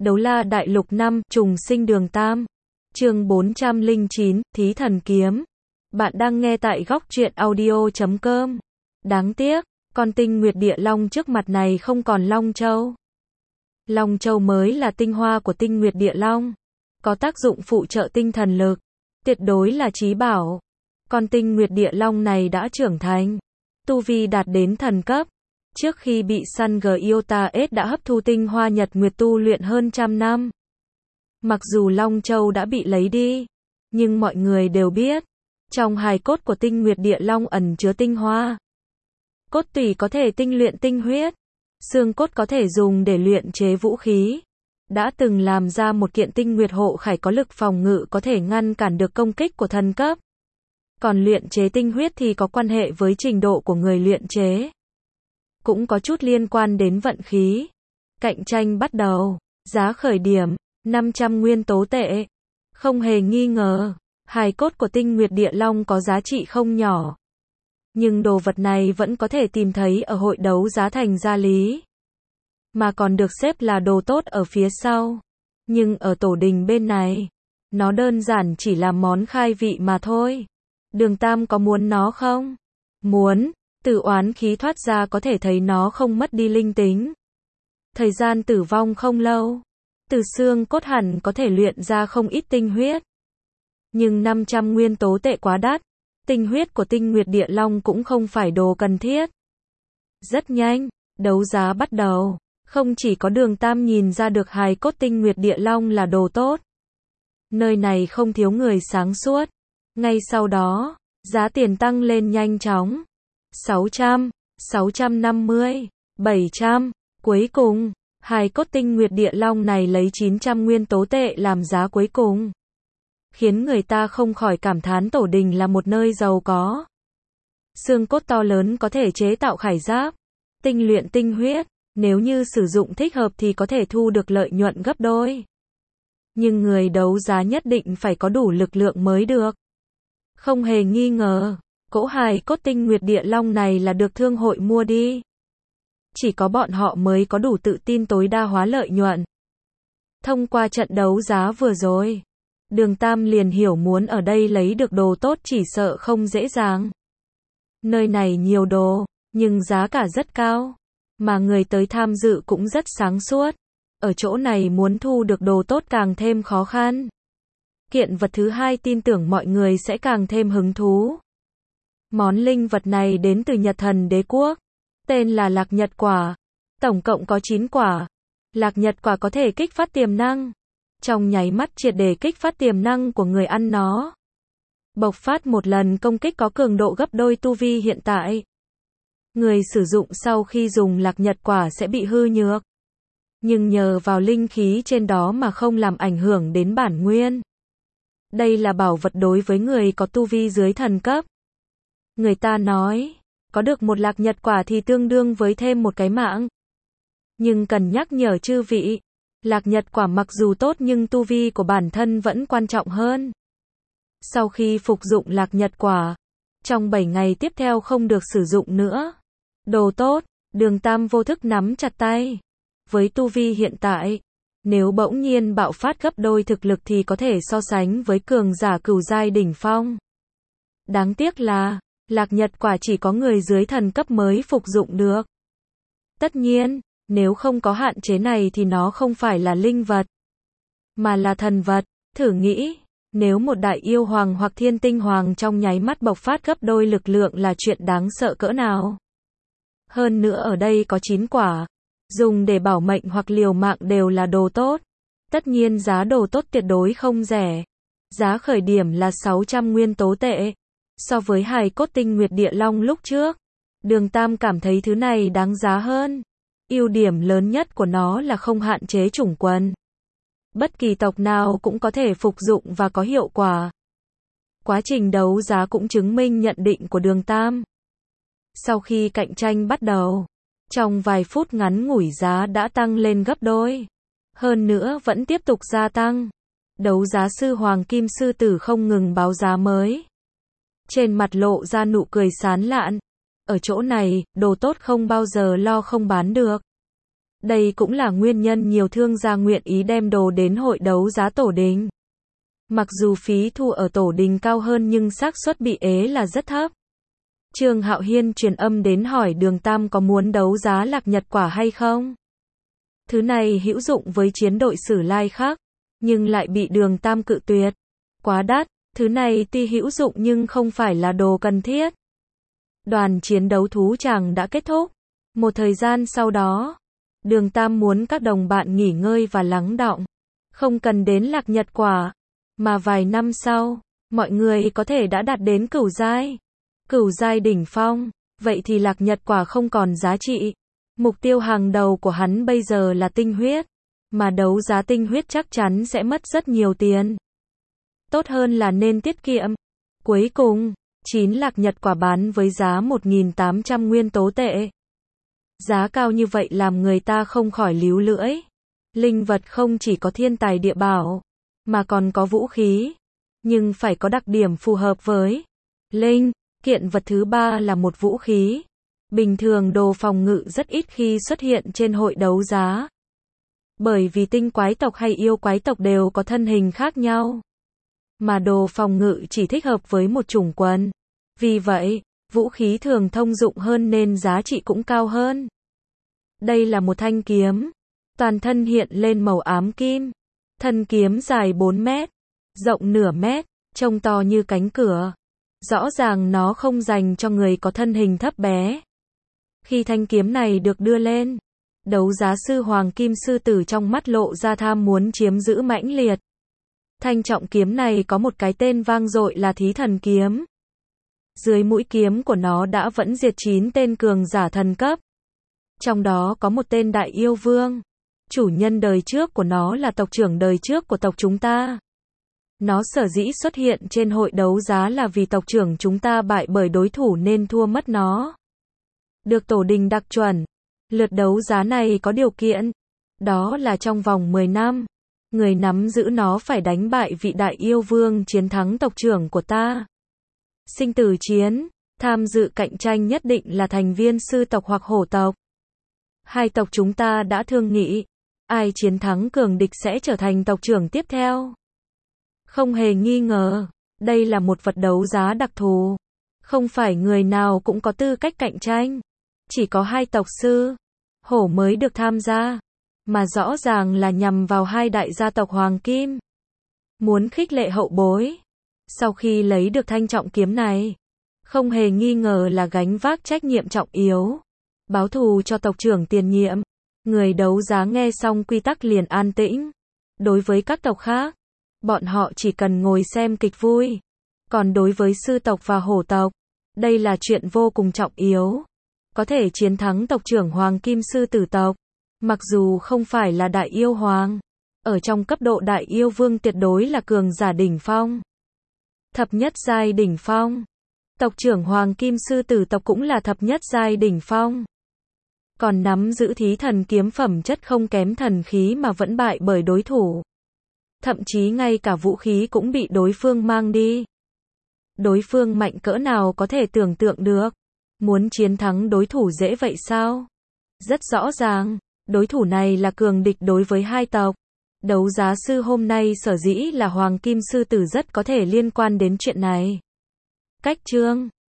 Đấu La Đại Lục 5, Trùng Sinh Đường Tam. Chương 409, Thí Thần Kiếm. Bạn đang nghe tại góc truyện audio.com. Đáng tiếc, con tinh nguyệt địa long trước mặt này không còn Long Châu. Long Châu mới là tinh hoa của tinh nguyệt địa long, có tác dụng phụ trợ tinh thần lực, tuyệt đối là chí bảo. Con tinh nguyệt địa long này đã trưởng thành, tu vi đạt đến thần cấp. Trước khi bị Sun Iota S đã hấp thu tinh hoa nhật nguyệt tu luyện hơn trăm năm. Mặc dù Long Châu đã bị lấy đi, nhưng mọi người đều biết, trong hài cốt của tinh nguyệt địa long ẩn chứa tinh hoa. Cốt tủy có thể tinh luyện tinh huyết, xương cốt có thể dùng để luyện chế vũ khí. Đã từng làm ra một kiện tinh nguyệt hộ khải có lực phòng ngự có thể ngăn cản được công kích của thần cấp. Còn luyện chế tinh huyết thì có quan hệ với trình độ của người luyện chế. Cũng có chút liên quan đến vận khí. Cạnh tranh bắt đầu. Giá khởi điểm 500 nguyên tố tệ. Không hề nghi ngờ, hài cốt của tinh nguyệt địa long có giá trị không nhỏ. Nhưng đồ vật này vẫn có thể tìm thấy ở hội đấu giá thành Gia Lý, mà còn được xếp là đồ tốt ở phía sau. Nhưng ở tổ đình bên này, nó đơn giản chỉ là món khai vị mà thôi. Đường Tam có muốn nó không? Muốn. Từ oán khí thoát ra có thể thấy nó không mất đi linh tính. Thời gian tử vong không lâu, từ xương cốt hẳn có thể luyện ra không ít tinh huyết. Nhưng 500 nguyên tố tệ quá đắt, tinh huyết của tinh nguyệt địa long cũng không phải đồ cần thiết. Rất nhanh, đấu giá bắt đầu. Không chỉ có Đường Tam nhìn ra được hài cốt tinh nguyệt địa long là đồ tốt, nơi này không thiếu người sáng suốt. Ngay sau đó, giá tiền tăng lên nhanh chóng. 600, 650, 700, cuối cùng, hài cốt tinh nguyệt địa long này lấy 900 nguyên tố tệ làm giá cuối cùng. Khiến người ta không khỏi cảm thán tổ đình là một nơi giàu có. Xương cốt to lớn có thể chế tạo khải giáp, tinh luyện tinh huyết, nếu như sử dụng thích hợp thì có thể thu được lợi nhuận gấp đôi. Nhưng người đấu giá nhất định phải có đủ lực lượng mới được. Không hề nghi ngờ, cỗ hài cốt tinh nguyệt địa long này là được thương hội mua đi. Chỉ có bọn họ mới có đủ tự tin tối đa hóa lợi nhuận. Thông qua trận đấu giá vừa rồi, Đường Tam liền hiểu muốn ở đây lấy được đồ tốt chỉ sợ không dễ dàng. Nơi này nhiều đồ, nhưng giá cả rất cao, mà người tới tham dự cũng rất sáng suốt. Ở chỗ này muốn thu được đồ tốt càng thêm khó khăn. Kiện vật thứ hai tin tưởng mọi người sẽ càng thêm hứng thú. Món linh vật này đến từ Nhật Thần Đế Quốc, tên là Lạc Nhật Quả. Tổng cộng có 9 quả. Lạc Nhật Quả có thể kích phát tiềm năng, trong nháy mắt triệt để kích phát tiềm năng của người ăn nó. Bộc phát một lần công kích có cường độ gấp đôi tu vi hiện tại. Người sử dụng sau khi dùng Lạc Nhật Quả sẽ bị hư nhược, nhưng nhờ vào linh khí trên đó mà không làm ảnh hưởng đến bản nguyên. Đây là bảo vật đối với người có tu vi dưới thần cấp. Người ta nói, có được một Lạc Nhật Quả thì tương đương với thêm một cái mạng. Nhưng cần nhắc nhở chư vị, Lạc Nhật Quả mặc dù tốt nhưng tu vi của bản thân vẫn quan trọng hơn. Sau khi phục dụng Lạc Nhật Quả, trong 7 ngày tiếp theo không được sử dụng nữa. Đồ tốt, Đường Tam vô thức nắm chặt tay. Với tu vi hiện tại, nếu bỗng nhiên bạo phát gấp đôi thực lực thì có thể so sánh với cường giả cửu giai đỉnh phong. Đáng tiếc là, Lạc Nhật Quả chỉ có người dưới thần cấp mới phục dụng được. Tất nhiên, nếu không có hạn chế này thì nó không phải là linh vật, mà là thần vật. Thử nghĩ, nếu một đại yêu hoàng hoặc thiên tinh hoàng trong nháy mắt bộc phát gấp đôi lực lượng là chuyện đáng sợ cỡ nào. Hơn nữa ở đây có 9 quả, dùng để bảo mệnh hoặc liều mạng đều là đồ tốt. Tất nhiên giá đồ tốt tuyệt đối không rẻ. Giá khởi điểm là 600 nguyên tố tệ. So với hài cốt tinh nguyệt địa long lúc trước, Đường Tam cảm thấy thứ này đáng giá hơn. Ưu điểm lớn nhất của nó là không hạn chế chủng quần. Bất kỳ tộc nào cũng có thể phục dụng và có hiệu quả. Quá trình đấu giá cũng chứng minh nhận định của Đường Tam. Sau khi cạnh tranh bắt đầu, trong vài phút ngắn ngủi giá đã tăng lên gấp đôi. Hơn nữa vẫn tiếp tục gia tăng. Đấu giá sư Hoàng Kim Sư Tử không ngừng báo giá mới. Trên mặt lộ ra nụ cười sán lạn. Ở chỗ này, đồ tốt không bao giờ lo không bán được. Đây cũng là nguyên nhân nhiều thương gia nguyện ý đem đồ đến hội đấu giá tổ đình. Mặc dù phí thu ở tổ đình cao hơn nhưng xác suất bị ế là rất thấp. Trương Hạo Hiên truyền âm đến hỏi Đường Tam có muốn đấu giá Lạc Nhật Quả hay không. Thứ này hữu dụng với chiến đội Sử Lai khác, nhưng lại bị Đường Tam cự tuyệt. Quá đắt, thứ này tuy hữu dụng nhưng không phải là đồ cần thiết. Đoàn chiến đấu thú tràng đã kết thúc. Một thời gian sau đó, Đường Tam muốn các đồng bạn nghỉ ngơi và lắng đọng. Không cần đến Lạc Nhật Quả, mà vài năm sau, mọi người có thể đã đạt đến cửu giai. Cửu giai đỉnh phong, vậy thì Lạc Nhật Quả không còn giá trị. Mục tiêu hàng đầu của hắn bây giờ là tinh huyết, mà đấu giá tinh huyết chắc chắn sẽ mất rất nhiều tiền. Tốt hơn là nên tiết kiệm. Cuối cùng, 9 Lạc Nhật Quả bán với giá 1.800 nguyên tố tệ. Giá cao như vậy làm người ta không khỏi líu lưỡi. Linh vật không chỉ có thiên tài địa bảo, mà còn có vũ khí. Nhưng phải có đặc điểm phù hợp với linh. Kiện vật thứ ba là một vũ khí. Bình thường đồ phòng ngự rất ít khi xuất hiện trên hội đấu giá. Bởi vì tinh quái tộc hay yêu quái tộc đều có thân hình khác nhau. Mà đồ phòng ngự chỉ thích hợp với một chủng quần. Vì vậy, vũ khí thường thông dụng hơn nên giá trị cũng cao hơn. Đây là một thanh kiếm. Toàn thân hiện lên màu ám kim. Thân kiếm dài 4 mét, rộng nửa mét, trông to như cánh cửa. Rõ ràng nó không dành cho người có thân hình thấp bé. Khi thanh kiếm này được đưa lên, đấu giá sư Hoàng Kim Sư Tử trong mắt lộ ra tham muốn chiếm giữ mãnh liệt. Thanh trọng kiếm này có một cái tên vang dội là Thí Thần Kiếm. Dưới mũi kiếm của nó đã vẫn diệt 9 tên cường giả thần cấp. Trong đó có một tên Đại Yêu Vương. Chủ nhân đời trước của nó là tộc trưởng đời trước của tộc chúng ta. Nó sở dĩ xuất hiện trên hội đấu giá là vì tộc trưởng chúng ta bại bởi đối thủ nên thua mất nó. Được tổ đình đặc chuẩn. Lượt đấu giá này có điều kiện. Đó là trong vòng 10 năm, người nắm giữ nó phải đánh bại vị Đại Yêu Vương chiến thắng tộc trưởng của ta. Sinh tử chiến, tham dự cạnh tranh nhất định là thành viên sư tộc hoặc hổ tộc. Hai tộc chúng ta đã thương nghị, ai chiến thắng cường địch sẽ trở thành tộc trưởng tiếp theo. Không hề nghi ngờ, đây là một vật đấu giá đặc thù. Không phải người nào cũng có tư cách cạnh tranh. Chỉ có hai tộc sư, hổ mới được tham gia. Mà rõ ràng là nhằm vào hai đại gia tộc Hoàng Kim. Muốn khích lệ hậu bối. Sau khi lấy được thanh trọng kiếm này, không hề nghi ngờ là gánh vác trách nhiệm trọng yếu. Báo thù cho tộc trưởng tiền nhiệm. Người đấu giá nghe xong quy tắc liền an tĩnh. Đối với các tộc khác, bọn họ chỉ cần ngồi xem kịch vui. Còn đối với sư tộc và hổ tộc, đây là chuyện vô cùng trọng yếu. Có thể chiến thắng tộc trưởng Hoàng Kim Sư Tử tộc, mặc dù không phải là Đại Yêu Hoàng, ở trong cấp độ Đại Yêu Vương tuyệt đối là cường giả đỉnh phong. Thập nhất giai đỉnh phong. Tộc trưởng Hoàng Kim Sư Tử tộc cũng là thập nhất giai đỉnh phong. Còn nắm giữ Thí Thần Kiếm phẩm chất không kém thần khí mà vẫn bại bởi đối thủ. Thậm chí ngay cả vũ khí cũng bị đối phương mang đi. Đối phương mạnh cỡ nào có thể tưởng tượng được. Muốn chiến thắng đối thủ dễ vậy sao? Rất rõ ràng, đối thủ này là cường địch đối với hai tộc. Đấu giá sư hôm nay sở dĩ là Hoàng Kim Sư Tử rất có thể liên quan đến chuyện này. Cách chương